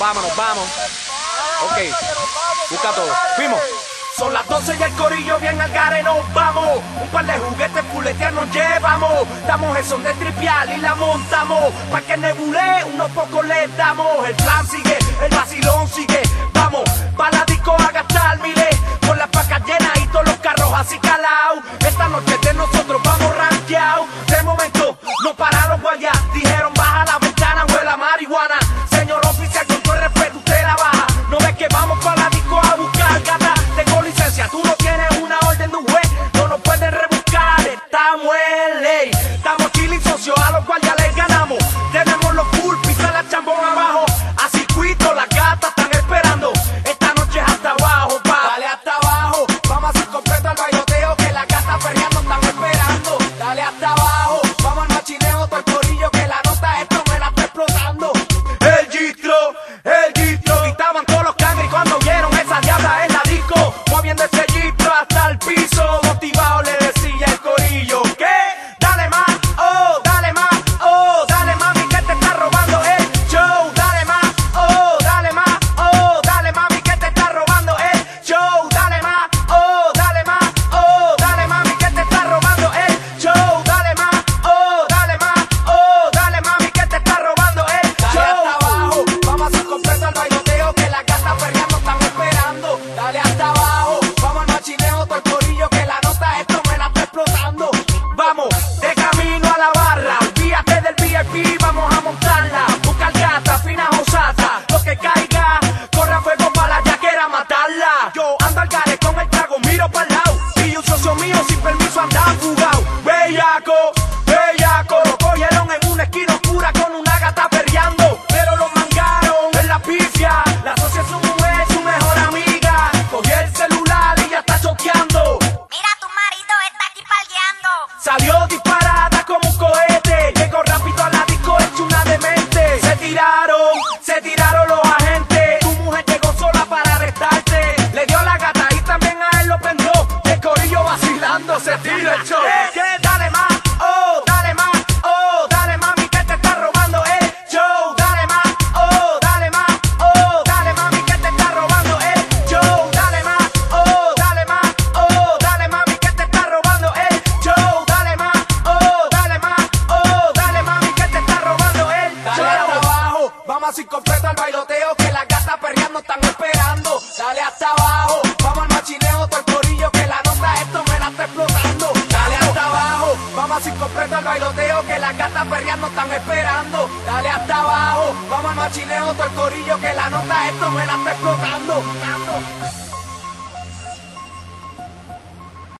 vamos. Ok, busca todo. Fuimos. Son las 12 y el corillo bien al gare nos vamos. Un par de juguetes fuletear nos llevamos. Damos el son de tripial y la montamos. Pa' que nebule, unos pocos le damos. El plan sigue, el vacilón sigue. Vamos, pa' la disco a gastar miles. Con las pacas llenas y todos los carros así calados. Esta noche de nosotros vamos rankeados. De momento, no pararon guayas. Dijeron baja la ventana, huele a marihuana. Señor oficial, con todo el respeto, usted la baja. No ves que vamos pa' la disco a buscar gata. Tú no tienes una orden de un juez, no nos pueden rebuscar. Estamos en ley, estamos chilling socios, a los cuales ya les ganamos. Tenemos los full, pisa la chambón abajo. A circuito, las gatas están esperando. Esta noche es hasta abajo, pa. Dale hasta abajo, vamos a hacer completo el bailoteo. Que las gatas perreando están esperando. Dale hasta abajo, vamos al machineo, todo el corillo. Que la nota esto me la está explotando. El gistro, gritaban todos los cangri cuando vieron esa diabla en la disco. Moviendo ese gistro hasta el piso, motivado le decía el corillo que dale más, oh, dale más, oh, dale mami que te está robando el show. Dale más, oh, dale más, oh, dale mami que te está robando el show. Dale más, oh, dale más, oh, dale mami que te está robando el show. Dale más, oh, dale más, oh, dale mami que te está robando el show. Dale hasta abajo, vamos a hacer completo el bailoteo. Que las gatas perreando están esperando. Dale hasta abajo, vamos al machineo, todo el corillo. Que la nota esto me la está explotando. Vamos, de camino a la barra. Olvídate del VIP, vamos a montarla. Buscar gata, fina osata. Lo que caiga, corre a fuego para la yaquera matarla. Yo ando al gare con el trago, miro para el lado. Y un socio mío sin permiso anda fugado. Bellaco, lo cogieron en una esquina oscura con una gata perreando. Pero lo mangaron en la pifia. La socia es su mujer, su mejor amiga. Cogió el celular y ya está choqueando. Mira, tu marido está aquí palgueando. Salió disparada como un cohete. Llegó rápido a la disco hecho una demente. Se tiraron los agentes. Tu mujer llegó sola para arrestarte. Le dio la gata y también a él lo prendió. El corillo vacilando se tira el show. Dale más, oh, dale más, oh, dale mami que te está robando el show. Dale más, oh, dale más, oh, dale mami que te está robando el show. Dale más, oh, dale más, oh, dale mami que te está robando el show. Dale más, oh, dale más, oh, dale mami que te está robando el show. Dale hasta abajo, vamos a hacer completo el bailoteo. Que las gatas perreando están esperando. Dale hasta abajo, vamos al machineo, todo el corillo. Que la nota esto me la está explotando. Dale hasta abajo, vamos a hacer completo el bailoteo. Que las gatas perreando están esperando. Dale hasta abajo, vamos al machineo, todo el corillo. Que la nota esto me la está explotando.